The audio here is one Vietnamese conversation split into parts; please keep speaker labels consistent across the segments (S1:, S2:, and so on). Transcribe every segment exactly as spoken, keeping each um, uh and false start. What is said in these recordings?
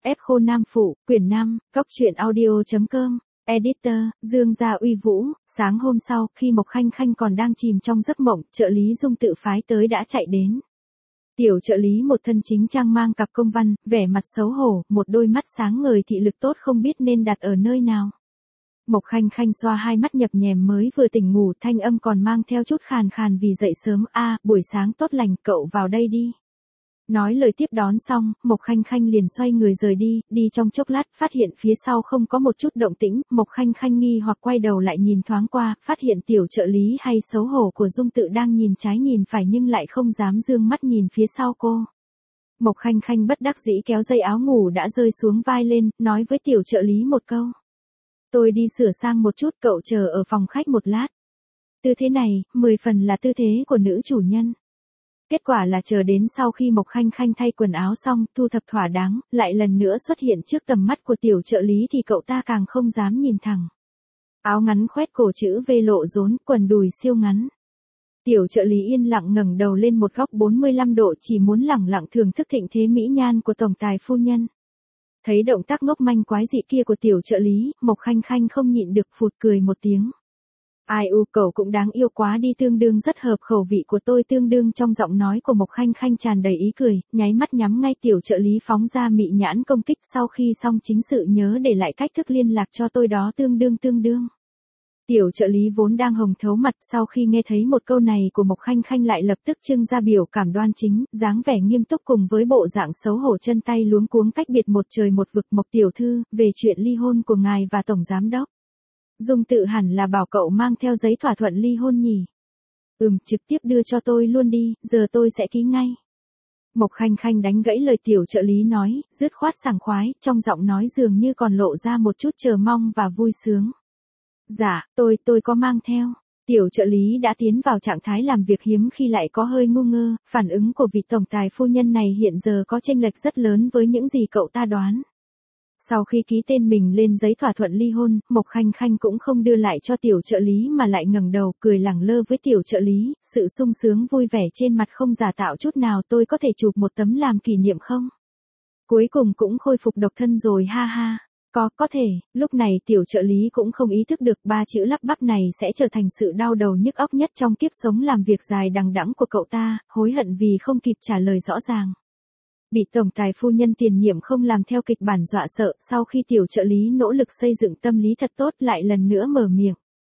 S1: Ép khô Nam Phụ, quyển năm, cóc truyện audio.com, editor, Dương Gia Uy Vũ. Sáng hôm sau, khi Mộc Khanh Khanh còn đang chìm trong giấc mộng, trợ lý Dung tự phái tới đã chạy đến. Tiểu trợ lý một thân chính trang mang cặp công văn, vẻ mặt xấu hổ, một đôi mắt sáng ngời thị lực tốt không biết nên đặt ở nơi nào. Mộc Khanh Khanh xoa hai mắt nhập nhèm mới vừa tỉnh ngủ, thanh âm còn mang theo chút khàn khàn vì dậy sớm. A, buổi sáng tốt lành, cậu vào đây đi. Nói lời tiếp đón xong, Mộc Khanh Khanh liền xoay người rời đi, đi trong chốc lát, phát hiện phía sau không có một chút động tĩnh, Mộc Khanh Khanh nghi hoặc quay đầu lại nhìn thoáng qua, phát hiện tiểu trợ lý hay xấu hổ của Dung tự đang nhìn trái nhìn phải nhưng lại không dám dương mắt nhìn phía sau cô. Mộc Khanh Khanh bất đắc dĩ kéo dây áo ngủ đã rơi xuống vai lên, nói với tiểu trợ lý một câu. Tôi đi sửa sang một chút, cậu chờ ở phòng khách một lát. Tư thế này, mười phần là tư thế của nữ chủ nhân. Kết quả là chờ đến sau khi Mộc Khanh Khanh thay quần áo xong, thu thập thỏa đáng, lại lần nữa xuất hiện trước tầm mắt của tiểu trợ lý thì cậu ta càng không dám nhìn thẳng. Áo ngắn khoét cổ chữ V lộ rốn, quần đùi siêu ngắn. Tiểu trợ lý yên lặng ngẩng đầu lên một góc bốn mươi lăm độ, chỉ muốn lẳng lặng thưởng thức thịnh thế mỹ nhan của tổng tài phu nhân. Thấy động tác ngốc manh quái dị kia của tiểu trợ lý, Mộc Khanh Khanh không nhịn được phụt cười một tiếng. Ai u, cậu cũng đáng yêu quá đi, tương đương rất hợp khẩu vị của tôi. Tương đương trong giọng nói của Mộc Khanh Khanh tràn đầy ý cười, nháy mắt nhắm ngay tiểu trợ lý phóng ra mị nhãn công kích. Sau khi xong chính sự nhớ để lại cách thức liên lạc cho tôi đó. Tương đương tương đương. Tiểu trợ lý vốn đang hồng thấu mặt, sau khi nghe thấy một câu này của Mộc Khanh Khanh lại lập tức trưng ra biểu cảm đoan chính, dáng vẻ nghiêm túc cùng với bộ dạng xấu hổ chân tay luống cuống cách biệt một trời một vực. Mộc tiểu thư, về chuyện ly hôn của ngài và tổng giám đốc. Dung tự hẳn là bảo cậu mang theo giấy thỏa thuận ly hôn nhỉ? Ừm, trực tiếp đưa cho tôi luôn đi, giờ tôi sẽ ký ngay. Mộc Khanh Khanh đánh gãy lời tiểu trợ lý nói, dứt khoát sảng khoái, trong giọng nói dường như còn lộ ra một chút chờ mong và vui sướng. Dạ, tôi, tôi có mang theo. Tiểu trợ lý đã tiến vào trạng thái làm việc hiếm khi lại có hơi ngu ngơ, phản ứng của vị tổng tài phu nhân này hiện giờ có chênh lệch rất lớn với những gì cậu ta đoán. Sau khi ký tên mình lên giấy thỏa thuận ly hôn, Mộc Khanh Khanh cũng không đưa lại cho tiểu trợ lý mà lại ngẩng đầu, cười lẳng lơ với tiểu trợ lý, sự sung sướng vui vẻ trên mặt không giả tạo chút nào. Tôi có thể chụp một tấm làm kỷ niệm không? Cuối cùng cũng khôi phục độc thân rồi ha ha. Có, có thể. Lúc này tiểu trợ lý cũng không ý thức được ba chữ lắp bắp này sẽ trở thành sự đau đầu nhức óc nhất trong kiếp sống làm việc dài đằng đẵng của cậu ta, hối hận vì không kịp trả lời rõ ràng. Bị tổng tài phu nhân tiền nhiệm không làm theo kịch bản dọa sợ, sau khi tiểu trợ lý nỗ lực xây dựng tâm lý thật tốt lại lần nữa mở miệng.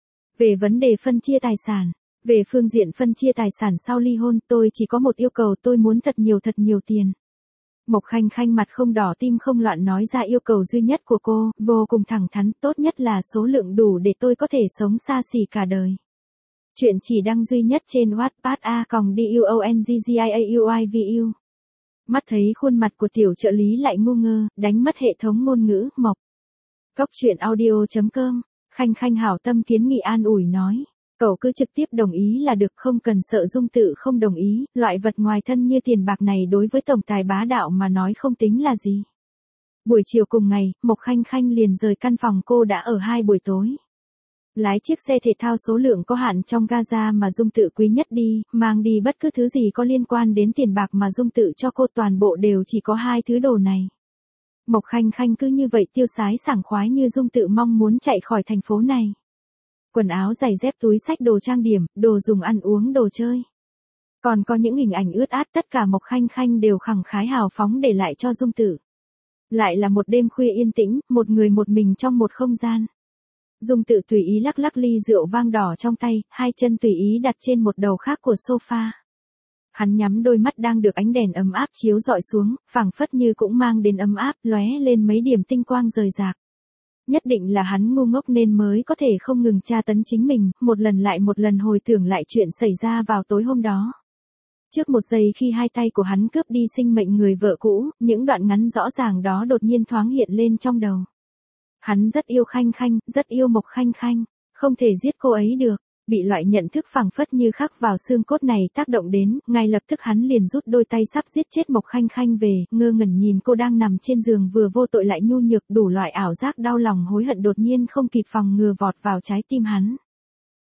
S1: Về vấn đề phân chia tài sản, về phương diện phân chia tài sản sau ly hôn, tôi chỉ có một yêu cầu, tôi muốn thật nhiều thật nhiều tiền. Mộc Khanh Khanh mặt không đỏ tim không loạn nói ra yêu cầu duy nhất của cô, vô cùng thẳng thắn, tốt nhất là số lượng đủ để tôi có thể sống xa xỉ cả đời. Chuyện chỉ đăng duy nhất trên Wattpad a còng duonggiaiauivu. Mắt thấy khuôn mặt của tiểu trợ lý lại ngu ngơ, đánh mất hệ thống ngôn ngữ. Mộc. Cóc truyện audio.com, Khanh Khanh hảo tâm kiến nghị an ủi nói. Cậu cứ trực tiếp đồng ý là được, không cần sợ Dung tự không đồng ý, loại vật ngoài thân như tiền bạc này đối với tổng tài bá đạo mà nói không tính là gì. Buổi chiều cùng ngày, Mộc Khanh Khanh liền rời căn phòng cô đã ở hai buổi tối. Lái chiếc xe thể thao số lượng có hạn trong Gaza mà Dung tự quý nhất đi, mang đi bất cứ thứ gì có liên quan đến tiền bạc mà Dung tự cho cô, toàn bộ đều chỉ có hai thứ đồ này. Mộc Khanh Khanh cứ như vậy tiêu sái sảng khoái như Dung tự mong muốn chạy khỏi thành phố này. Quần áo giày dép túi xách đồ trang điểm, đồ dùng ăn uống đồ chơi. Còn có những hình ảnh ướt át, tất cả Mộc Khanh Khanh đều khẳng khái hào phóng để lại cho Dung tự. Lại là một đêm khuya yên tĩnh, một người một mình trong một không gian. Dung tự tùy ý lắc lắc ly rượu vang đỏ trong tay, hai chân tùy ý đặt trên một đầu khác của sofa. Hắn nhắm đôi mắt đang được ánh đèn ấm áp chiếu rọi xuống, phảng phất như cũng mang đến ấm áp, lóe lên mấy điểm tinh quang rời rạc. Nhất định là hắn ngu ngốc nên mới có thể không ngừng tra tấn chính mình, một lần lại một lần hồi tưởng lại chuyện xảy ra vào tối hôm đó. Trước một giây khi hai tay của hắn cướp đi sinh mệnh người vợ cũ, những đoạn ngắn rõ ràng đó đột nhiên thoáng hiện lên trong đầu. Hắn rất yêu Khanh Khanh, rất yêu Mộc Khanh Khanh, không thể giết cô ấy được. Bị loại nhận thức phảng phất như khắc vào xương cốt này tác động đến, ngay lập tức hắn liền rút đôi tay sắp giết chết Mộc Khanh Khanh về, ngơ ngẩn nhìn cô đang nằm trên giường vừa vô tội lại nhu nhược, đủ loại ảo giác đau lòng hối hận đột nhiên không kịp phòng ngừa vọt vào trái tim hắn.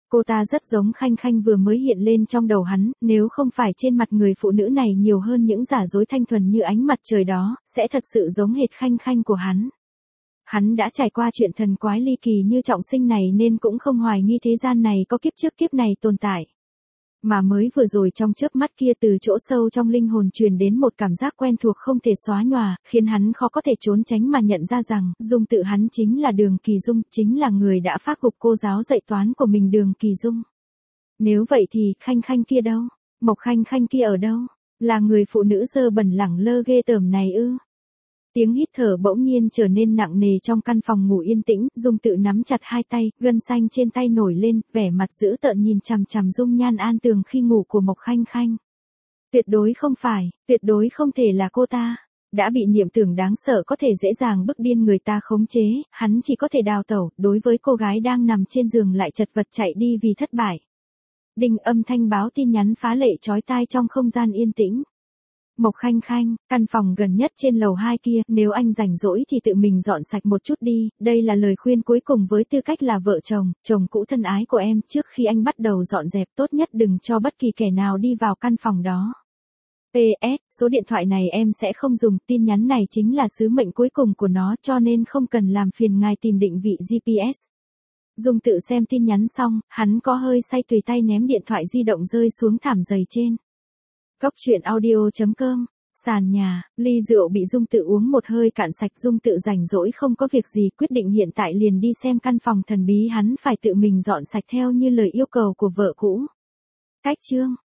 S1: Cô ta rất giống Khanh Khanh vừa mới hiện lên trong đầu hắn, nếu không phải trên mặt người phụ nữ này nhiều hơn những giả dối thanh thuần như ánh mặt trời đó, sẽ thật sự giống hệt Khanh Khanh của hắn. Hắn đã trải qua chuyện thần quái ly kỳ như trọng sinh này nên cũng không hoài nghi thế gian này có kiếp trước kiếp này tồn tại. Mà mới vừa rồi trong chớp mắt kia từ chỗ sâu trong linh hồn truyền đến một cảm giác quen thuộc không thể xóa nhòa, khiến hắn khó có thể trốn tránh mà nhận ra rằng, Dung tự hắn chính là Đường Kỳ Dung, chính là người đã phác gục cô giáo dạy toán của mình Đường Kỳ Dung. Nếu vậy thì, Khanh Khanh kia đâu? Mộc Khanh Khanh kia ở đâu? Là người phụ nữ dơ bẩn lẳng lơ ghê tởm này ư? Tiếng hít thở bỗng nhiên trở nên nặng nề trong căn phòng ngủ yên tĩnh, Dung tự nắm chặt hai tay, gân xanh trên tay nổi lên, vẻ mặt dữ tợn nhìn chằm chằm dung nhan an tường khi ngủ của Mộc Khanh Khanh. Tuyệt đối không phải, tuyệt đối không thể là cô ta. Đã bị niệm tưởng đáng sợ có thể dễ dàng bức điên người ta khống chế, hắn chỉ có thể đào tẩu, đối với cô gái đang nằm trên giường lại chật vật chạy đi vì thất bại. Đinh âm thanh báo tin nhắn phá lệ chói tai trong không gian yên tĩnh. Mộc Khanh Khanh, căn phòng gần nhất trên lầu hai kia, nếu anh rảnh rỗi thì tự mình dọn sạch một chút đi, đây là lời khuyên cuối cùng với tư cách là vợ chồng, chồng cũ thân ái của em, trước khi anh bắt đầu dọn dẹp tốt nhất đừng cho bất kỳ kẻ nào đi vào căn phòng đó. pê ét, số điện thoại này em sẽ không dùng, tin nhắn này chính là sứ mệnh cuối cùng của nó cho nên không cần làm phiền ngài tìm định vị giê pê ét. Dung tự xem tin nhắn xong, hắn có hơi say tùy tay ném điện thoại di động rơi xuống thảm dày trên. Góc truyện audio chấm com, sàn nhà, ly rượu bị Dung tự uống một hơi cạn sạch. Dung tự rảnh rỗi không có việc gì, quyết định hiện tại liền đi xem căn phòng thần bí hắn phải tự mình dọn sạch theo như lời yêu cầu của vợ cũ. Cách chương